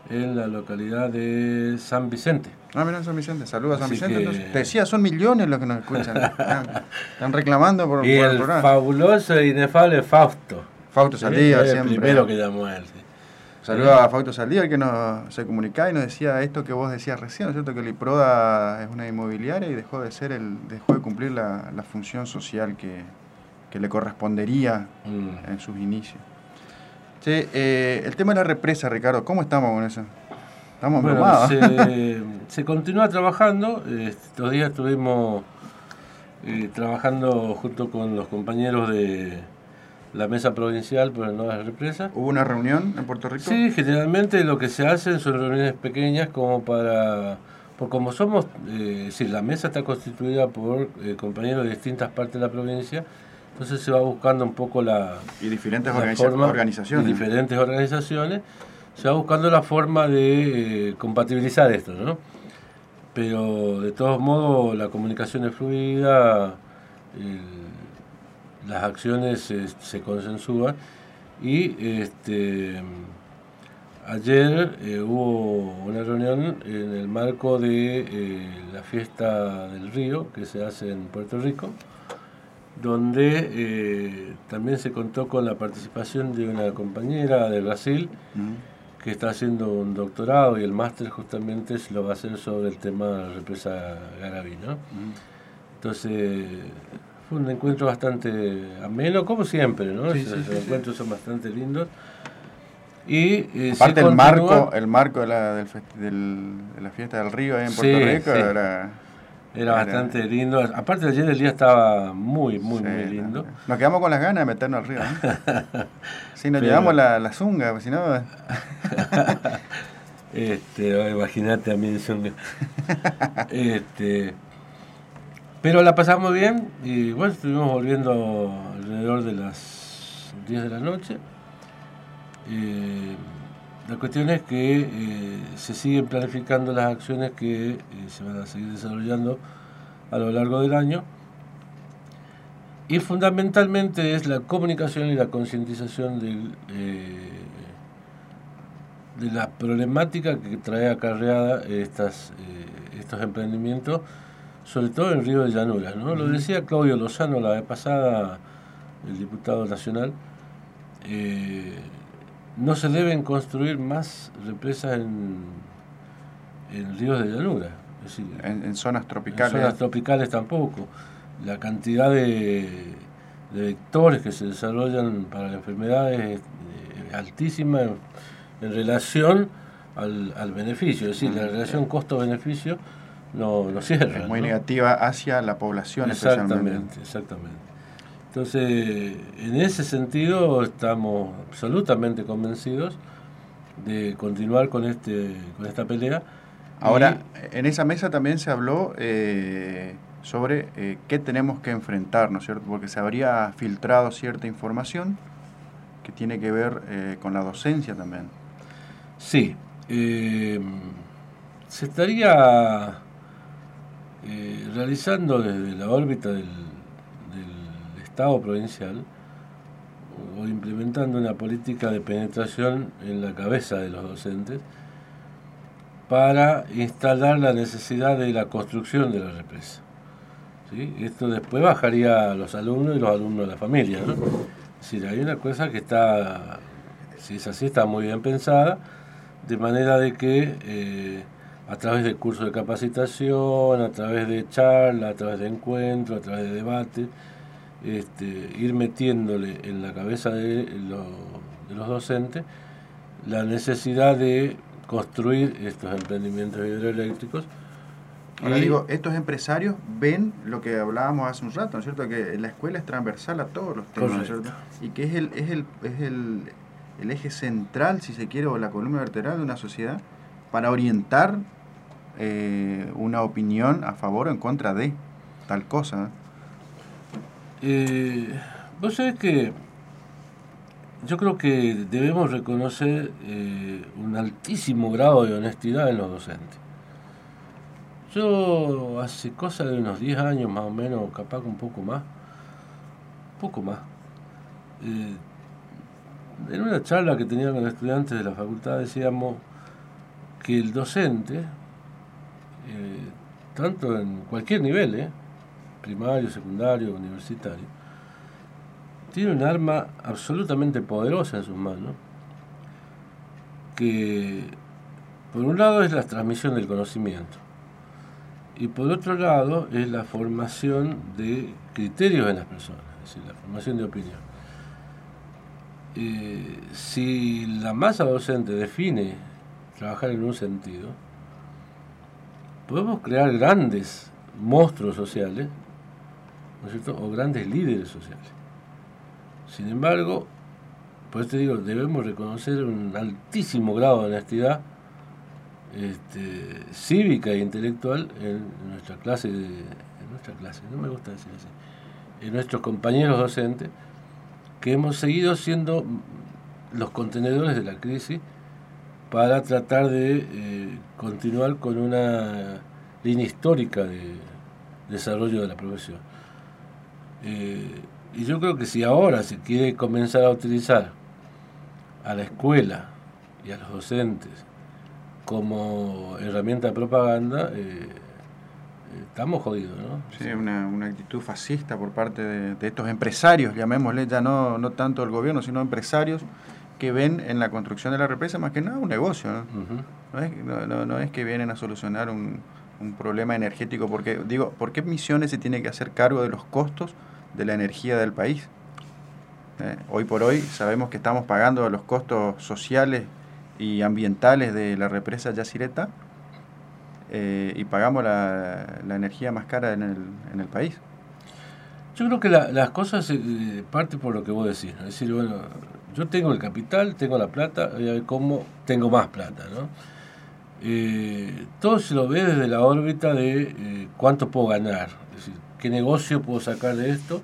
en la localidad de San Vicente.
Ah, mira, San Vicente. Saludos a San
Así
Vicente.
que...
Entonces, te decía, son millones los que nos escuchan. Están, están reclamando por,
y
por el
el
programa.
fabuloso e inefable Fausto.
Fausto
¿Sí?
Saldívar,
El
siempre.
primero que llamó a él. Sí.
Saludos a Fausto Saldívar, que nos se comunicaba y nos decía esto que vos decías recién, ¿no es cierto? Que el IPRODA es una inmobiliaria y dejó de ser el, dejó de cumplir la, la función social que, que le correspondería mm. en sus inicios. Che, eh, el tema de la represa, Ricardo, ¿cómo estamos con eso? Estamos
bueno,
embromados.
Se, se continúa trabajando. Estos días estuvimos eh, trabajando junto con los compañeros de la mesa provincial por el no a las represas.
¿Hubo una reunión en Puerto Rico?
Sí, generalmente lo que se hacen son reuniones pequeñas como para... Por como somos, eh, sí, la mesa está constituida por eh, compañeros de distintas partes de la provincia, entonces se va buscando un poco la...
Y diferentes
la
organiza
forma,
organizaciones.
Y diferentes organizaciones. Se va buscando la forma de eh, compatibilizar esto, ¿no? Pero de todos modos la comunicación es fluida, el, las acciones se, se consensúan y este, ayer eh, hubo una reunión en el marco de eh, la fiesta del río que se hace en Puerto Rico, donde eh, también se contó con la participación de una compañera de Brasil, uh-huh. que está haciendo un doctorado y el máster justamente se lo va a hacer sobre el tema de la represa Garabí, ¿no? Uh-huh. Entonces fue un encuentro bastante ameno, como siempre, ¿no? Sí, sí, los sí, encuentros sí. son bastante lindos. Y eh,
aparte el marco, el marco de la, del, del, de la fiesta del río ahí en Puerto sí, Rico sí. era...
Era bastante era... lindo. Aparte ayer el día estaba muy, muy, sí, muy lindo.
Nos quedamos con las ganas de meternos al río. ¿eh? Sí, nos Pero... llevamos la, la zunga, pues, si no...
este, imagínate a mí de zunga. este, pero la pasamos bien y bueno, estuvimos volviendo alrededor de las diez de la noche. Eh, La cuestión es que eh, se siguen planificando las acciones que eh, se van a seguir desarrollando a lo largo del año y fundamentalmente es la comunicación y la concientización del, eh, de la problemática que trae acarreada estas, eh, estos emprendimientos, sobre todo en Río de Llanuras, ¿no? Lo decía Claudio Lozano la vez pasada, el diputado nacional. eh, No se deben construir más represas en, en ríos de llanura. Es decir,
en, en zonas tropicales.
En zonas tropicales tampoco. La cantidad de, de vectores que se desarrollan para la enfermedad es eh, altísima en, en relación al, al beneficio. Es decir, la relación costo-beneficio no, no cierra.
Es muy
¿no?
negativa hacia la población.
Exactamente, exactamente. Entonces, en ese sentido estamos absolutamente convencidos de continuar con este con esta pelea.
Ahora, y, en esa mesa también se habló eh, sobre eh, qué tenemos que enfrentar, ¿no es cierto? Porque se habría filtrado cierta información que tiene que ver eh, con la docencia también.
Sí, eh, se estaría eh, realizando desde la órbita del Estado provincial o implementando una política de penetración en la cabeza de los docentes para instalar la necesidad de la construcción de la represa. ¿Sí? Esto después bajaría a los alumnos y los alumnos de la familia, ¿no? Es decir, hay una cosa que está, si es así, está muy bien pensada, de manera de que eh, a través de cursos de capacitación, a través de charlas, a través de encuentros, a través de debates, Este, ir metiéndole en la cabeza de, lo, de los docentes la necesidad de construir estos emprendimientos hidroeléctricos.
Ahora y, digo, estos empresarios ven lo que hablábamos hace un rato, ¿no es cierto? Que la escuela es transversal a todos los temas, ¿no es cierto? Y que es el, es el, es el, el eje central, si se quiere, o la columna vertebral de una sociedad para orientar eh, una opinión a favor o en contra de tal cosa, ¿no?
Eh, vos sabés que yo creo que debemos reconocer eh, un altísimo grado de honestidad en los docentes. Yo hace cosa de unos diez años más o menos, capaz un poco más, poco más, eh, en una charla que tenía con estudiantes de la facultad decíamos, que el docente, eh, tanto en cualquier nivel, eh, primario, secundario, universitario, tiene un arma absolutamente poderosa en sus manos, que por un lado es la transmisión del conocimiento y por otro lado es la formación de criterios en las personas, es decir, la formación de opinión. Eh, si la masa docente define trabajar en un sentido, podemos crear grandes monstruos sociales, ¿no es cierto?, o grandes líderes sociales. Sin embargo, por eso te digo, debemos reconocer un altísimo grado de honestidad este, cívica e intelectual en nuestra clase, de, en nuestra clase, no me gusta decir así, en nuestros compañeros docentes, que hemos seguido siendo los contenedores de la crisis para tratar de eh, continuar con una línea histórica de desarrollo de la profesión. Eh, y yo creo que si ahora se quiere comenzar a utilizar a la escuela y a los docentes como herramienta de propaganda, eh, estamos jodidos, ¿no?
Sí, una, una actitud fascista por parte de, de estos empresarios, llamémosle ya no, no tanto el gobierno, sino empresarios que ven en la construcción de la represa más que nada un negocio, ¿no? Uh-huh. No, es, no, no, no es que vienen a solucionar un, un problema energético, porque digo, ¿por qué Misiones se tiene que hacer cargo de los costos de la energía del país? Eh, hoy por hoy sabemos que estamos pagando los costos sociales y ambientales de la represa Yacyretá, eh, y pagamos la, la energía más cara en el, en el país.
Yo creo que la, las cosas eh, parten por lo que vos decís, ¿no? Es decir, bueno, yo tengo el capital, tengo la plata, voy a ver cómo tengo más plata, ¿no? Eh, todo se lo ve desde la órbita de eh, cuánto puedo ganar, es decir, qué negocio puedo sacar de esto.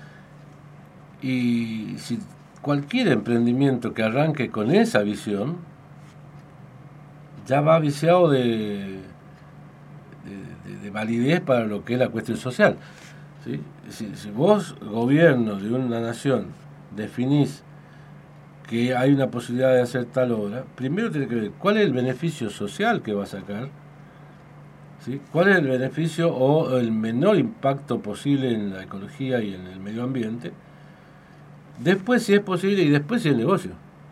Y si cualquier emprendimiento que arranque con esa visión ya va viciado de, de, de, de validez para lo que es la cuestión social, ¿sí? Si, si vos, gobierno de una nación, definís que hay una posibilidad de hacer tal obra, primero tiene que ver cuál es el beneficio social que va a sacar, ¿sí? Cuál es el beneficio o el menor impacto posible en la ecología y en el medio ambiente. Después si es posible y después si es negocio.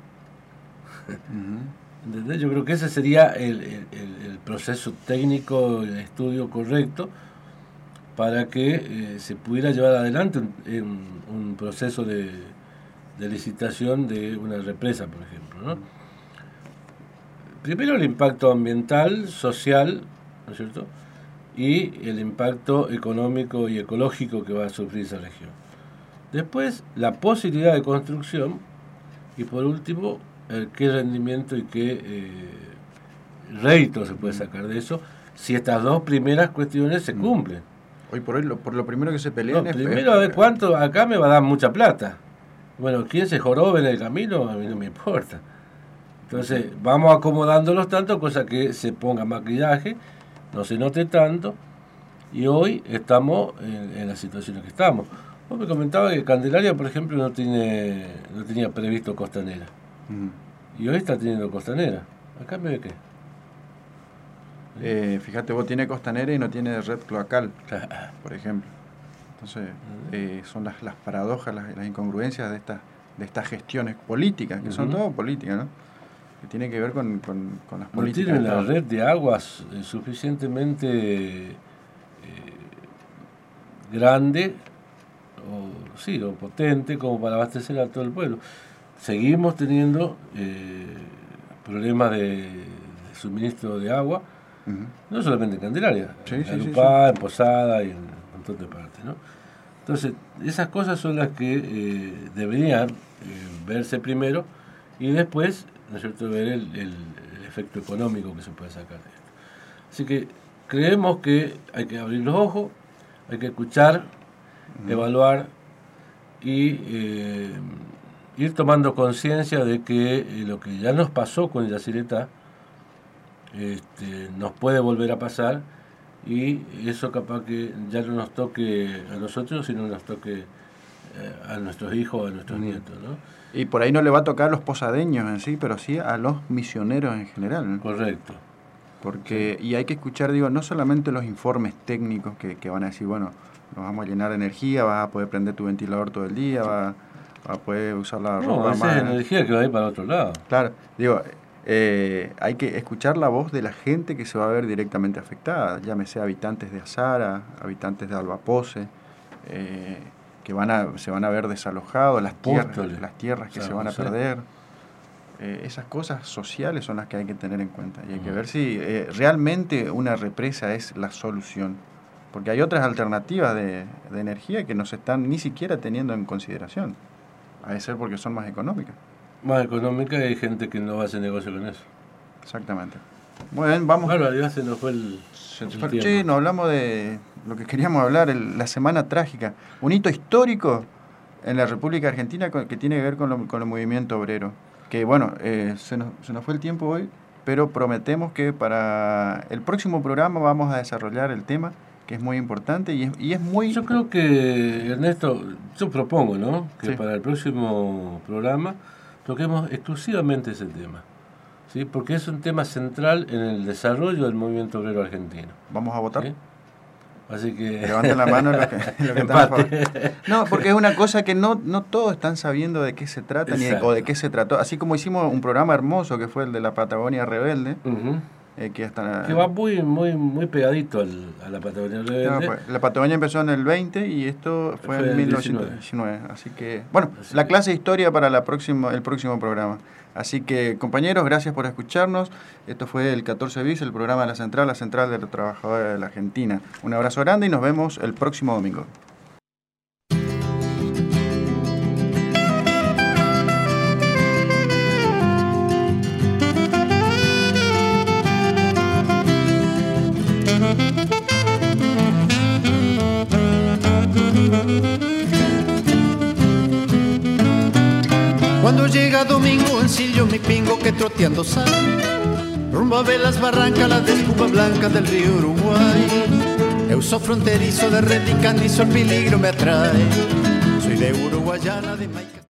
Uh-huh. ¿Entendés? Yo creo que ese sería el, el, el proceso técnico, el estudio correcto para que eh, se pudiera llevar adelante un, un, un proceso de, de licitación de una represa, por ejemplo, ¿no? Primero el impacto ambiental, social, ¿no es cierto?, y el impacto económico y ecológico que va a sufrir esa región. Después, la posibilidad de construcción y, por último, el qué rendimiento y qué eh, rédito se puede sacar de eso si estas dos primeras cuestiones se cumplen.
Hoy por hoy, lo, por lo primero que se pelean
no,
es...
Primero, a ver cuánto, acá me va a dar mucha plata. Bueno, ¿quién se jorobe en el camino? A mí no me importa. Entonces, vamos acomodándolos tanto, cosa que se ponga maquillaje, no se note tanto, y hoy estamos en, en la situación en que estamos. Vos me comentabas que Candelaria, por ejemplo, no tiene no tenía previsto costanera. Uh-huh. Y hoy está teniendo costanera. ¿A cambio de qué?
Eh, fíjate, vos tiene costanera y no tiene red cloacal, por ejemplo. Entonces, eh, son las, las paradojas, las, las incongruencias de estas de estas gestiones políticas, que uh-huh. son todo políticas, ¿no? Que tienen que ver con, con, con las políticas.
No tienen la red de aguas eh, suficientemente eh, grande, o sí, o potente como para abastecer a todo el pueblo. Seguimos teniendo eh, problemas de, de suministro de agua, uh-huh. no solamente en Candelaria,
sí,
en
sí,
Alupá,
sí, sí.
en Posada y en un montón de partes, ¿no? Entonces, esas cosas son las que eh, deberían eh, verse primero y después, ¿no es cierto?, ver el, el, el efecto económico que se puede sacar de esto. Así que creemos que hay que abrir los ojos, hay que escuchar, uh-huh. evaluar y eh, ir tomando conciencia de que eh, lo que ya nos pasó con Yacyretá este, nos puede volver a pasar, y eso capaz que ya no nos toque a nosotros, sino nos toque eh, a nuestros hijos, a nuestros nietos, ¿no?
Y por ahí no le va a tocar a los posadeños en sí, pero sí a los misioneros en general, ¿no?
Correcto.
Porque, y hay que escuchar, digo, no solamente los informes técnicos que, que van a decir, bueno, nos vamos a llenar de energía, vas a poder prender tu ventilador todo el día, vas a, a poder usar la
no,
ropa
esa
más.
es energía que va a ir para otro lado.
Claro, digo, eh, hay que escuchar la voz de la gente que se va a ver directamente afectada, llámese habitantes de Azara, habitantes de Albapose, eh, que van a, se van a ver desalojados, las tierras, las tierras que
claro,
se van a
sí.
perder. Eh, esas cosas sociales son las que hay que tener en cuenta y hay que ver si eh, realmente una represa es la solución, porque hay otras alternativas de, de energía que no se están ni siquiera teniendo en consideración, a de ser porque son más económicas.
Más económica y hay gente que no va a hacer negocio con eso.
Exactamente. Muy bien, vamos.
Claro, ya se nos fue el,
Se
el
fue-
tiempo.
Che, nos hablamos de lo que queríamos hablar, el- la Semana Trágica, un hito histórico en la República Argentina con- que tiene que ver con, lo- con el movimiento obrero. Que bueno, eh, se, nos, se nos fue el tiempo hoy, pero prometemos que para el próximo programa vamos a desarrollar el tema, que es muy importante y es, y es muy...
Yo creo que, Ernesto, yo propongo, ¿no? Que
Sí.
para el próximo programa toquemos exclusivamente ese tema, ¿sí? Porque es un tema central en el desarrollo del movimiento obrero argentino.
Vamos a votar.
¿Sí? Así que...
Levanten la mano los que, los que están a favor. No, porque es una cosa que no, no todos están sabiendo de qué se trata ni de, o de qué se trató. Así como hicimos un programa hermoso que fue el de la Patagonia Rebelde,
Ujú.
eh, que hasta...
Que va muy muy muy pegadito al, a la Patagonia Rebelde.
No, pues, la Patagonia empezó en el veinte y esto fue,
Fue
en
el
mil novecientos diecinueve. Así que, bueno,
Así
la
que-
clase de historia para la próxima, el próximo programa. Así que, compañeros, gracias por escucharnos. Esto fue el catorce bis, el programa de la Central, la Central de los Trabajadores de la Argentina. Un abrazo grande y nos vemos el próximo domingo.
Cuando llega domingo ensillo mi pingo que troteando sale rumbo a ver las barrancas, las de espuma blanca del río Uruguay. Eu sou fronterizo de red y canizo, el peligro me atrae. Soy de Uruguayana, de Maica.